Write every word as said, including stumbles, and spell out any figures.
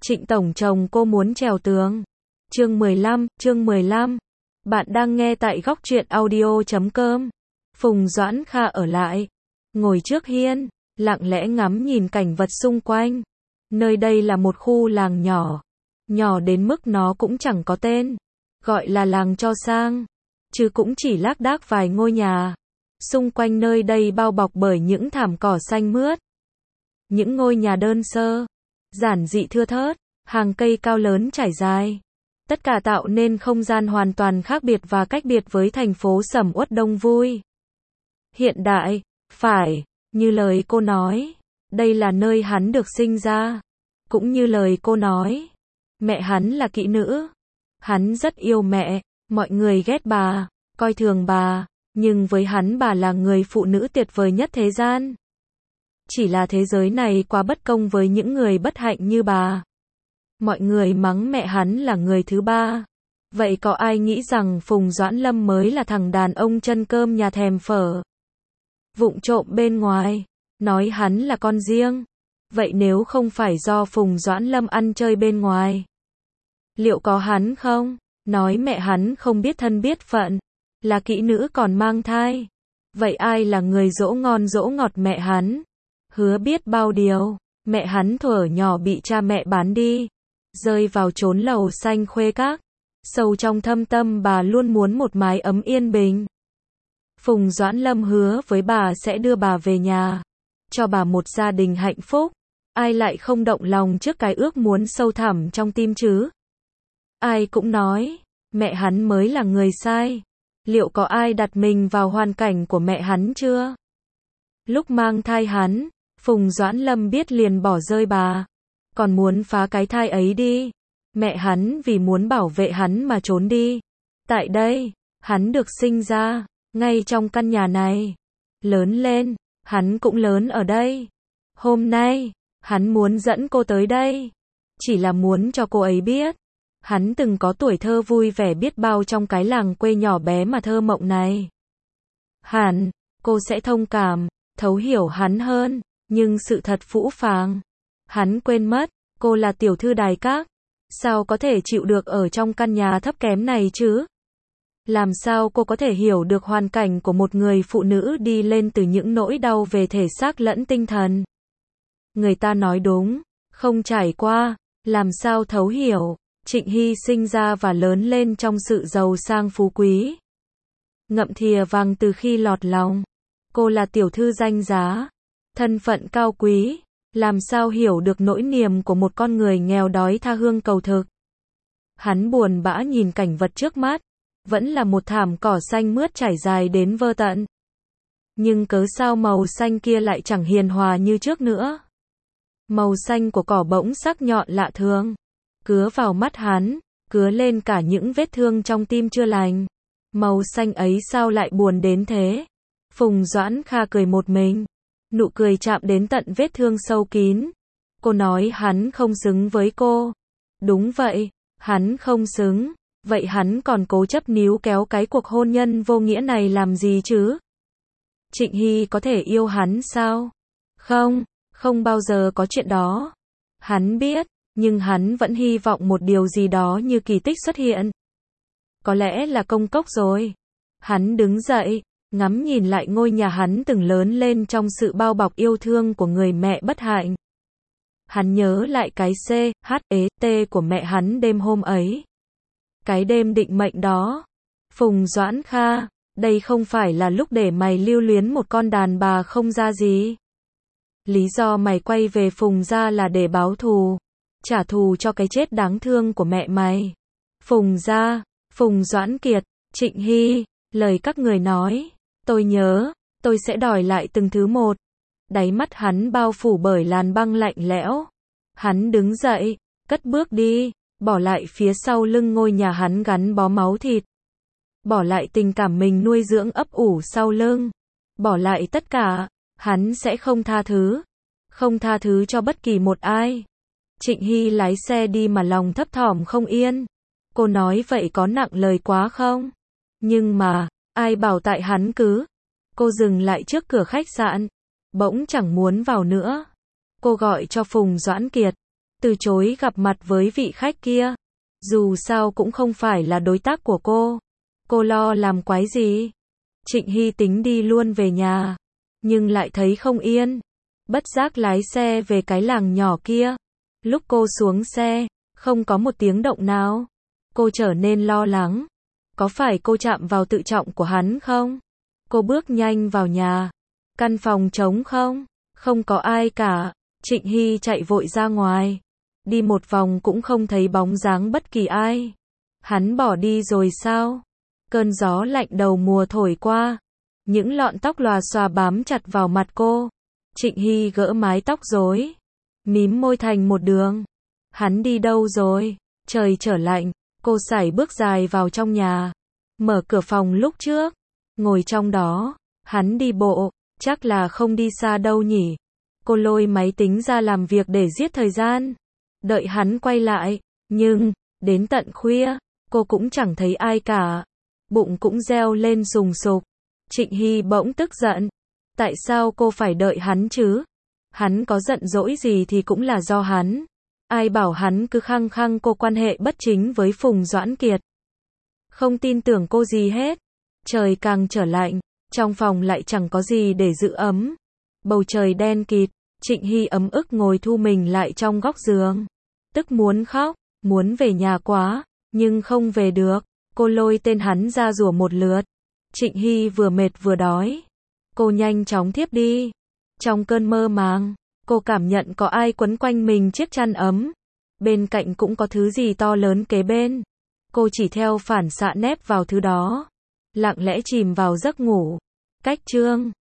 Trịnh tổng chồng cô muốn trèo tường. Chương mười lăm, chương mười lăm. Bạn đang nghe tại góc truyện audio chấm com. Phùng Doãn Kha ở lại, ngồi trước hiên, lặng lẽ ngắm nhìn cảnh vật xung quanh. Nơi đây là một khu làng nhỏ, nhỏ đến mức nó cũng chẳng có tên, gọi là làng cho sang, chứ cũng chỉ lác đác vài ngôi nhà. Xung quanh nơi đây bao bọc bởi những thảm cỏ xanh mướt. Những ngôi nhà đơn sơ, giản dị thưa thớt, hàng cây cao lớn trải dài. Tất cả tạo nên không gian hoàn toàn khác biệt và cách biệt với thành phố sầm uất đông vui. Hiện đại, phải, như lời cô nói, đây là nơi hắn được sinh ra. Cũng như lời cô nói, mẹ hắn là kỹ nữ. Hắn rất yêu mẹ, mọi người ghét bà, coi thường bà, nhưng với hắn bà là người phụ nữ tuyệt vời nhất thế gian. Chỉ là thế giới này quá bất công với những người bất hạnh như bà. Mọi người mắng mẹ hắn là người thứ ba. Vậy có ai nghĩ rằng Phùng Doãn Lâm mới là thằng đàn ông chân cơm nhà thèm phở, vụng trộm bên ngoài, nói hắn là con riêng? Vậy nếu không phải do Phùng Doãn Lâm ăn chơi bên ngoài, liệu có hắn không? Nói mẹ hắn không biết thân biết phận, là kỹ nữ còn mang thai. Vậy ai là người dỗ ngon dỗ ngọt mẹ hắn? Hứa biết bao điều. Mẹ hắn thuở nhỏ bị cha mẹ bán đi, rơi vào chốn lầu xanh khuê các. Sâu trong thâm tâm bà luôn muốn một mái ấm yên bình. Phùng Doãn Lâm hứa với bà sẽ đưa bà về nhà, cho bà một gia đình hạnh phúc. Ai lại không động lòng trước cái ước muốn sâu thẳm trong tim chứ? Ai cũng nói, mẹ hắn mới là người sai. Liệu có ai đặt mình vào hoàn cảnh của mẹ hắn chưa? Lúc mang thai hắn, Phùng Doãn Lâm biết liền bỏ rơi bà, còn muốn phá cái thai ấy đi. Mẹ hắn vì muốn bảo vệ hắn mà trốn đi. Tại đây, hắn được sinh ra, ngay trong căn nhà này. Lớn lên, hắn cũng lớn ở đây. Hôm nay, hắn muốn dẫn cô tới đây, chỉ là muốn cho cô ấy biết, hắn từng có tuổi thơ vui vẻ biết bao trong cái làng quê nhỏ bé mà thơ mộng này. Hẳn, cô sẽ thông cảm, thấu hiểu hắn hơn, nhưng sự thật phũ phàng. Hắn quên mất, cô là tiểu thư đài các, sao có thể chịu được ở trong căn nhà thấp kém này chứ? Làm sao cô có thể hiểu được hoàn cảnh của một người phụ nữ đi lên từ những nỗi đau về thể xác lẫn tinh thần? Người ta nói đúng, không trải qua, làm sao thấu hiểu. Trịnh Hy sinh ra và lớn lên trong sự giàu sang phú quý, ngậm thìa vàng từ khi lọt lòng. Cô là tiểu thư danh giá, thân phận cao quý, làm sao hiểu được nỗi niềm của một con người nghèo đói tha hương cầu thực. Hắn buồn bã nhìn cảnh vật trước mắt, vẫn là một thảm cỏ xanh mướt trải dài đến vơ tận. Nhưng cớ sao màu xanh kia lại chẳng hiền hòa như trước nữa? Màu xanh của cỏ bỗng sắc nhọn lạ thường, cứa vào mắt hắn, cứa lên cả những vết thương trong tim chưa lành. Màu xanh ấy sao lại buồn đến thế? Phùng Doãn Kha cười một mình, nụ cười chạm đến tận vết thương sâu kín. Cô nói hắn không xứng với cô. Đúng vậy, hắn không xứng. Vậy hắn còn cố chấp níu kéo cái cuộc hôn nhân vô nghĩa này làm gì chứ? Trịnh Hy có thể yêu hắn sao? Không, không bao giờ có chuyện đó. Hắn biết, nhưng hắn vẫn hy vọng một điều gì đó như kỳ tích xuất hiện. Có lẽ là công cốc rồi. Hắn đứng dậy, ngắm nhìn lại ngôi nhà hắn từng lớn lên trong sự bao bọc yêu thương của người mẹ bất hạnh. Hắn nhớ lại cái C, H, E, T của mẹ hắn đêm hôm ấy. Cái đêm định mệnh đó. Phùng Doãn Kha, đây không phải là lúc để mày lưu luyến một con đàn bà không ra gì. Lý do mày quay về Phùng gia là để báo thù, trả thù cho cái chết đáng thương của mẹ mày. Phùng gia, Phùng Doãn Kiệt, Trịnh Hy, lời các người nói, tôi nhớ, tôi sẽ đòi lại từng thứ một. Đáy mắt hắn bao phủ bởi làn băng lạnh lẽo. Hắn đứng dậy, cất bước đi, bỏ lại phía sau lưng ngôi nhà hắn gắn bó máu thịt. Bỏ lại tình cảm mình nuôi dưỡng ấp ủ sau lưng. Bỏ lại tất cả, hắn sẽ không tha thứ. Không tha thứ cho bất kỳ một ai. Trịnh Hy lái xe đi mà lòng thấp thỏm không yên. Cô nói vậy có nặng lời quá không? Nhưng mà, ai bảo tại hắn cứ. Cô dừng lại trước cửa khách sạn, bỗng chẳng muốn vào nữa. Cô gọi cho Phùng Doãn Kiệt. từ chối gặp mặt với vị khách kia. Dù sao cũng không phải là đối tác của cô. Cô lo làm quái gì? Trịnh Hy tính đi luôn về nhà, nhưng lại thấy không yên. Bất giác lái xe về cái làng nhỏ kia. Lúc cô xuống xe, không có một tiếng động nào. Cô trở nên lo lắng. Có phải cô chạm vào tự trọng của hắn không? Cô bước nhanh vào nhà. Căn phòng trống không? Không có ai cả. Trịnh Hy chạy vội ra ngoài. Đi một vòng cũng không thấy bóng dáng bất kỳ ai. Hắn bỏ đi rồi sao? Cơn gió lạnh đầu mùa thổi qua. Những lọn tóc lòa xòa bám chặt vào mặt cô. Trịnh Hy gỡ mái tóc rối, mím môi thành một đường. Hắn đi đâu rồi? Trời trở lạnh, cô sải bước dài vào trong nhà. Mở cửa phòng lúc trước, ngồi trong đó. Hắn đi bộ, chắc là không đi xa đâu nhỉ. Cô lôi máy tính ra làm việc để giết thời gian. Đợi hắn quay lại, nhưng, đến tận khuya, cô cũng chẳng thấy ai cả. Bụng cũng reo lên sùng sục. Trịnh Hy bỗng tức giận. Tại sao cô phải đợi hắn chứ? Hắn có giận dỗi gì thì cũng là do hắn. Ai bảo hắn cứ khăng khăng cô quan hệ bất chính với Phùng Doãn Kiệt. Không tin tưởng cô gì hết. Trời càng trở lạnh, trong phòng lại chẳng có gì để giữ ấm. Bầu trời đen kịt, Trịnh Hy ấm ức ngồi thu mình lại trong góc giường. Tức muốn khóc, muốn về nhà quá, nhưng không về được. Cô lôi tên hắn ra rủa một lượt. Trịnh Hy vừa mệt vừa đói. Cô nhanh chóng thiếp đi. Trong cơn mơ màng, cô cảm nhận có ai quấn quanh mình chiếc chăn ấm. Bên cạnh cũng có thứ gì to lớn kế bên. Cô chỉ theo phản xạ nép vào thứ đó. Lặng lẽ chìm vào giấc ngủ. Cách chương